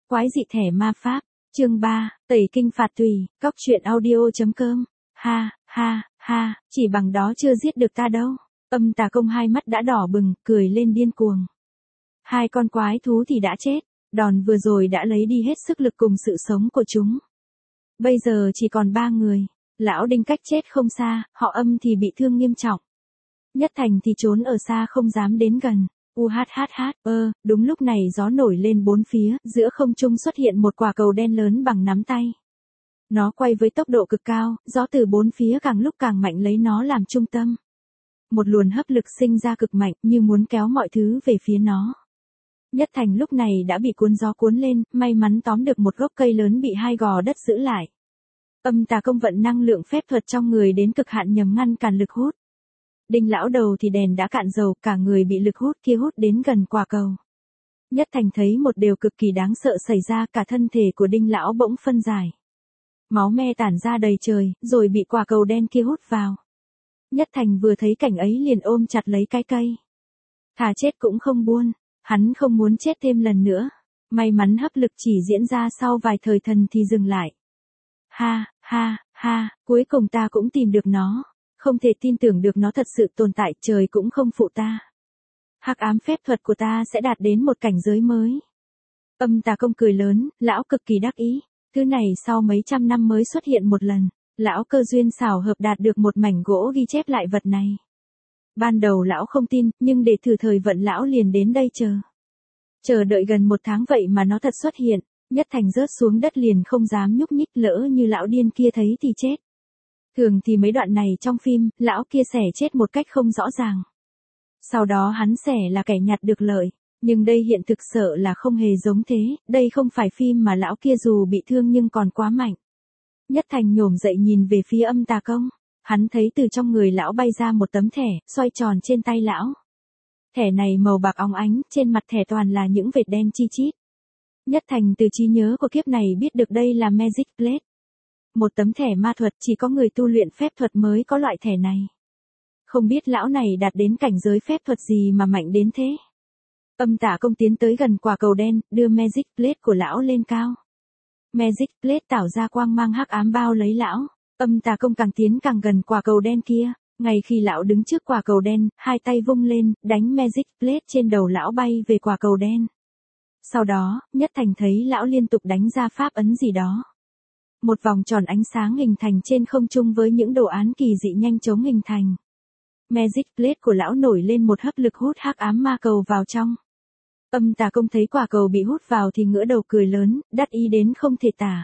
Quái dị thẻ ma pháp, chương 3, tẩy kinh phạt tùy, cóc truyện audio.com, ha, ha, ha, chỉ bằng đó chưa giết được ta đâu. Âm Tà Công hai mắt đã đỏ bừng, cười lên điên cuồng. Hai con quái thú thì đã chết, đòn vừa rồi đã lấy đi hết sức lực cùng sự sống của chúng. Bây giờ chỉ còn 3 người, lão Đinh cách chết không xa, họ Âm thì bị thương nghiêm trọng. Nhất Thành thì trốn ở xa không dám đến gần. Đúng lúc này gió nổi lên bốn phía, giữa không trung xuất hiện một quả cầu đen lớn bằng nắm tay. Nó quay với tốc độ cực cao, gió từ bốn phía càng lúc càng mạnh lấy nó làm trung tâm. Một luồng hấp lực sinh ra cực mạnh như muốn kéo mọi thứ về phía nó. Nhất Thành lúc này đã bị cuốn gió cuốn lên, may mắn tóm được một gốc cây lớn bị hai gò đất giữ lại. Âm Tà Công vận năng lượng phép thuật trong người đến cực hạn nhằm ngăn cản lực hút. Đinh lão đầu thì đèn đã cạn dầu, cả người bị lực hút kia hút đến gần quả cầu. Nhất Thành thấy một điều cực kỳ đáng sợ xảy ra, cả thân thể của Đinh lão bỗng phân giải. Máu me tản ra đầy trời, rồi bị quả cầu đen kia hút vào. Nhất Thành vừa thấy cảnh ấy liền ôm chặt lấy cái cây. Thà chết cũng không buông, hắn không muốn chết thêm lần nữa. May mắn hấp lực chỉ diễn ra sau vài thời thần thì dừng lại. Cuối cùng ta cũng tìm được nó. Không thể tin tưởng được nó thật sự tồn tại, trời cũng không phụ ta. Hắc ám phép thuật của ta sẽ đạt đến một cảnh giới mới. Âm Tà Công cười lớn, lão cực kỳ đắc ý. Thứ này sau mấy trăm năm mới xuất hiện một lần. Lão cơ duyên xảo hợp đạt được một mảnh gỗ ghi chép lại vật này. Ban đầu lão không tin, nhưng để thử thời vận lão liền đến đây chờ đợi gần 1 tháng vậy mà nó thật xuất hiện. Nhất Thành rớt xuống đất liền không dám nhúc nhích, lỡ như lão điên kia thấy thì chết. Thường thì mấy đoạn này trong phim, lão kia xẻ chết một cách không rõ ràng. Sau đó hắn xẻ là kẻ nhặt được lợi. Nhưng đây hiện thực sợ là không hề giống thế, đây không phải phim mà lão kia dù bị thương nhưng còn quá mạnh. Nhất Thành nhổm dậy nhìn về phía Âm Tà Công. Hắn thấy từ trong người lão bay ra một tấm thẻ, xoay tròn trên tay lão. Thẻ này màu bạc óng ánh, trên mặt thẻ toàn là những vệt đen chi chít. Nhất Thành từ trí nhớ của kiếp này biết được đây là Magic Plate. Một tấm thẻ ma thuật, chỉ có người tu luyện phép thuật mới có loại thẻ này. Không biết lão này đạt đến cảnh giới phép thuật gì mà mạnh đến thế. Âm Tà Công tiến tới gần quả cầu đen, đưa Magic Plate của lão lên cao. Magic Plate tạo ra quang mang hắc ám bao lấy lão. Âm Tà Công càng tiến càng gần quả cầu đen kia. Ngay khi lão đứng trước quả cầu đen, hai tay vung lên, đánh Magic Plate trên đầu lão bay về quả cầu đen. Sau đó, Nhất Thành thấy lão liên tục đánh ra pháp ấn gì đó. Một vòng tròn ánh sáng hình thành trên không trung với những đồ án kỳ dị nhanh chóng hình thành. Magic Plate của lão nổi lên một hấp lực hút hắc ám ma cầu vào trong. Âm Tà Công thấy quả cầu bị hút vào thì ngửa đầu cười lớn, đắc ý đến không thể tả.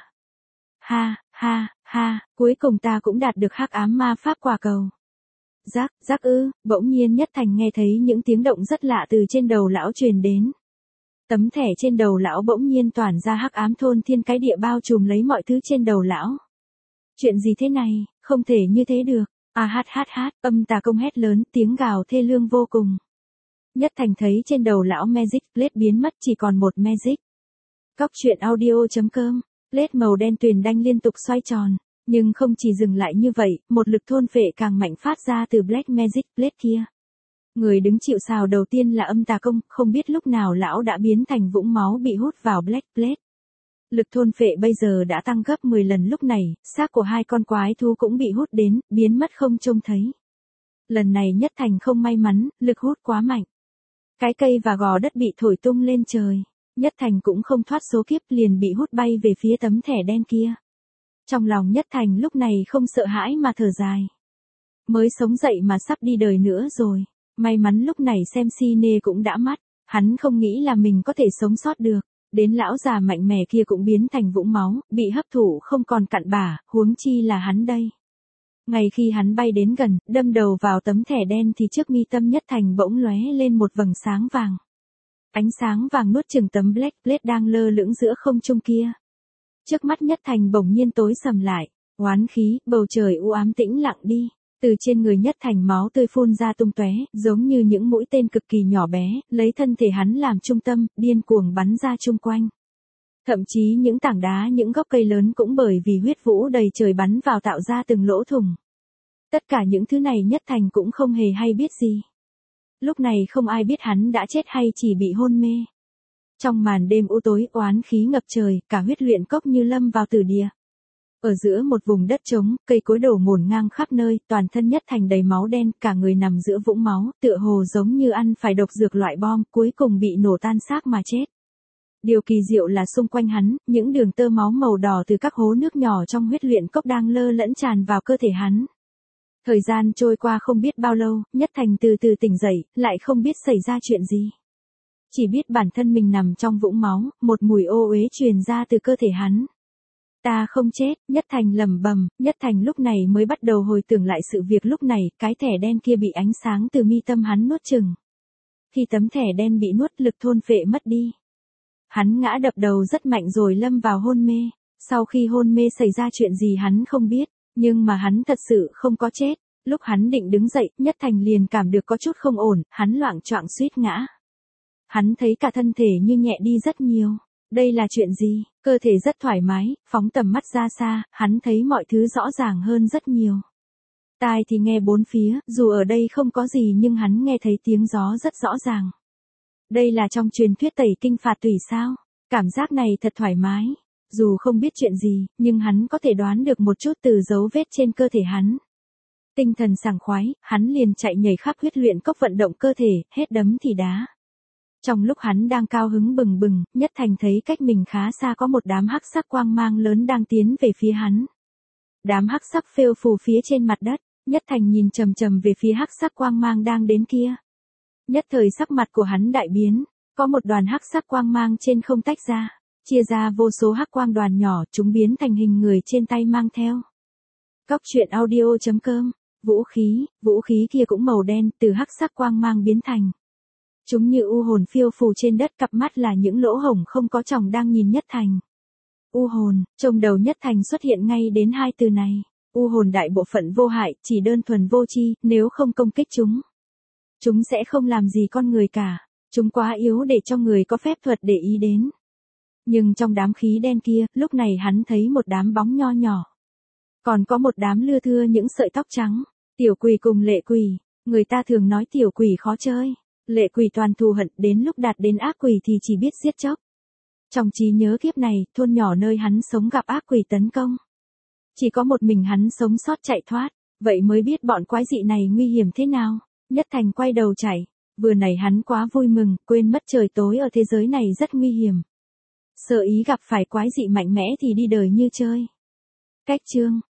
Cuối cùng ta cũng đạt được hắc ám ma pháp quả cầu. Bỗng nhiên Nhất Thành nghe thấy những tiếng động rất lạ từ trên đầu lão truyền đến. Tấm thẻ trên đầu lão bỗng nhiên tỏa ra hắc ám thôn thiên cái địa bao trùm lấy mọi thứ trên đầu lão. Chuyện gì thế này, không thể như thế được. Âm Tà Công hét lớn, tiếng gào thê lương vô cùng. Nhất Thành thấy trên đầu lão Magic Plate biến mất, chỉ còn một Magic. Cóc truyện audio.com, Plate màu đen tuyền đanh liên tục xoay tròn. Nhưng không chỉ dừng lại như vậy, một lực thôn phệ càng mạnh phát ra từ Black Magic Plate kia. Người đứng chịu sào đầu tiên là Âm Tà Công, không biết lúc nào lão đã biến thành vũng máu bị hút vào Black Plate. Lực thôn phệ bây giờ đã tăng gấp 10 lần lúc này, xác của hai con quái thú cũng bị hút đến, biến mất không trông thấy. Lần này Nhất Thành không may mắn, lực hút quá mạnh. Cái cây và gò đất bị thổi tung lên trời. Nhất Thành cũng không thoát số kiếp liền bị hút bay về phía tấm thẻ đen kia. Trong lòng Nhất Thành lúc này không sợ hãi mà thở dài. Mới sống dậy mà sắp đi đời nữa rồi. May mắn lúc này xem cine cũng đã mắt. Hắn không nghĩ là mình có thể sống sót được. Đến lão già mạnh mẽ kia cũng biến thành vũng máu, bị hấp thụ không còn cặn bã, huống chi là hắn đây. Ngay khi hắn bay đến gần, đâm đầu vào tấm thẻ đen thì trước mi tâm Nhất Thành bỗng lóe lên một vầng sáng vàng. Ánh sáng vàng nuốt chửng tấm Black Plate đang lơ lửng giữa không trung kia. Trước mắt Nhất Thành bỗng nhiên tối sầm lại, oán khí, bầu trời u ám tĩnh lặng đi. Từ trên người Nhất Thành máu tươi phun ra tung tóe, giống như những mũi tên cực kỳ nhỏ bé, lấy thân thể hắn làm trung tâm, điên cuồng bắn ra chung quanh. Thậm chí những tảng đá, những gốc cây lớn cũng bởi vì huyết vũ đầy trời bắn vào tạo ra từng lỗ thủng. Tất cả những thứ này Nhất Thành cũng không hề hay biết gì. Lúc này không ai biết hắn đã chết hay chỉ bị hôn mê. Trong màn đêm u tối oán khí ngập trời, cả huyết luyện cốc như lâm vào tử địa. Ở giữa một vùng đất trống, cây cối đổ ngổn ngang khắp nơi, toàn thân Nhất Thành đầy máu đen, cả người nằm giữa vũng máu, tựa hồ giống như ăn phải độc dược loại bom, cuối cùng bị nổ tan xác mà chết. Điều kỳ diệu là xung quanh hắn, những đường tơ máu màu đỏ từ các hố nước nhỏ trong huyết luyện cốc đang lơ lẫn tràn vào cơ thể hắn. Thời gian trôi qua không biết bao lâu, Nhất Thành từ từ tỉnh dậy, lại không biết xảy ra chuyện gì. Chỉ biết bản thân mình nằm trong vũng máu, một mùi ô uế truyền ra từ cơ thể hắn. Ta không chết, Nhất Thành lẩm bẩm, Nhất Thành lúc này mới bắt đầu hồi tưởng lại sự việc lúc này, cái thẻ đen kia bị ánh sáng từ mi tâm hắn nuốt chửng. Khi tấm thẻ đen bị nuốt, lực thôn phệ mất đi. Hắn ngã đập đầu rất mạnh rồi lâm vào hôn mê. Sau khi hôn mê xảy ra chuyện gì hắn không biết, nhưng mà hắn thật sự không có chết. Lúc hắn định đứng dậy, Nhất Thành liền cảm được có chút không ổn, hắn loạng choạng suýt ngã. Hắn thấy cả thân thể như nhẹ đi rất nhiều. Đây là chuyện gì? Cơ thể rất thoải mái, phóng tầm mắt ra xa, hắn thấy mọi thứ rõ ràng hơn rất nhiều. Tai thì nghe bốn phía, dù ở đây không có gì nhưng hắn nghe thấy tiếng gió rất rõ ràng. Đây là trong truyền thuyết tẩy kinh phạt tủy sao? Cảm giác này thật thoải mái. Dù không biết chuyện gì, nhưng hắn có thể đoán được một chút từ dấu vết trên cơ thể hắn. Tinh thần sảng khoái, hắn liền chạy nhảy khắp huyết luyện cốc vận động cơ thể, hết đấm thì đá. Trong lúc hắn đang cao hứng bừng bừng, Nhất Thành thấy cách mình khá xa có một đám hắc sắc quang mang lớn đang tiến về phía hắn. Đám hắc sắc phêu phù phía trên mặt đất, Nhất Thành nhìn chầm chầm về phía hắc sắc quang mang đang đến kia. Nhất thời sắc mặt của hắn đại biến, có một đoàn hắc sắc quang mang trên không tách ra, chia ra vô số hắc quang đoàn nhỏ, chúng biến thành hình người trên tay mang theo. Cóc truyện audio.com, vũ khí kia cũng màu đen, từ hắc sắc quang mang biến thành. Chúng như u hồn phiêu phù trên đất, cặp mắt là những lỗ hổng không có tròng đang nhìn Nhất Thành. U hồn, trong đầu Nhất Thành xuất hiện ngay đến hai từ này. U hồn đại bộ phận vô hại, chỉ đơn thuần vô tri, nếu không công kích chúng. Chúng sẽ không làm gì con người cả, chúng quá yếu để cho người có phép thuật để ý đến. Nhưng trong đám khí đen kia, lúc này hắn thấy một đám bóng nho nhỏ. Còn có một đám lưa thưa những sợi tóc trắng, tiểu quỷ cùng lệ quỷ, người ta thường nói tiểu quỷ khó chơi. Lệ quỷ toàn thù hận, đến lúc đạt đến ác quỷ thì chỉ biết giết chóc. Trong trí nhớ kiếp này, thôn nhỏ nơi hắn sống gặp ác quỷ tấn công. Chỉ có một mình hắn sống sót chạy thoát, vậy mới biết bọn quái dị này nguy hiểm thế nào. Nhất Thành quay đầu chạy, vừa nãy hắn quá vui mừng, quên mất trời tối ở thế giới này rất nguy hiểm. Sợ ý gặp phải quái dị mạnh mẽ thì đi đời như chơi. Cách chương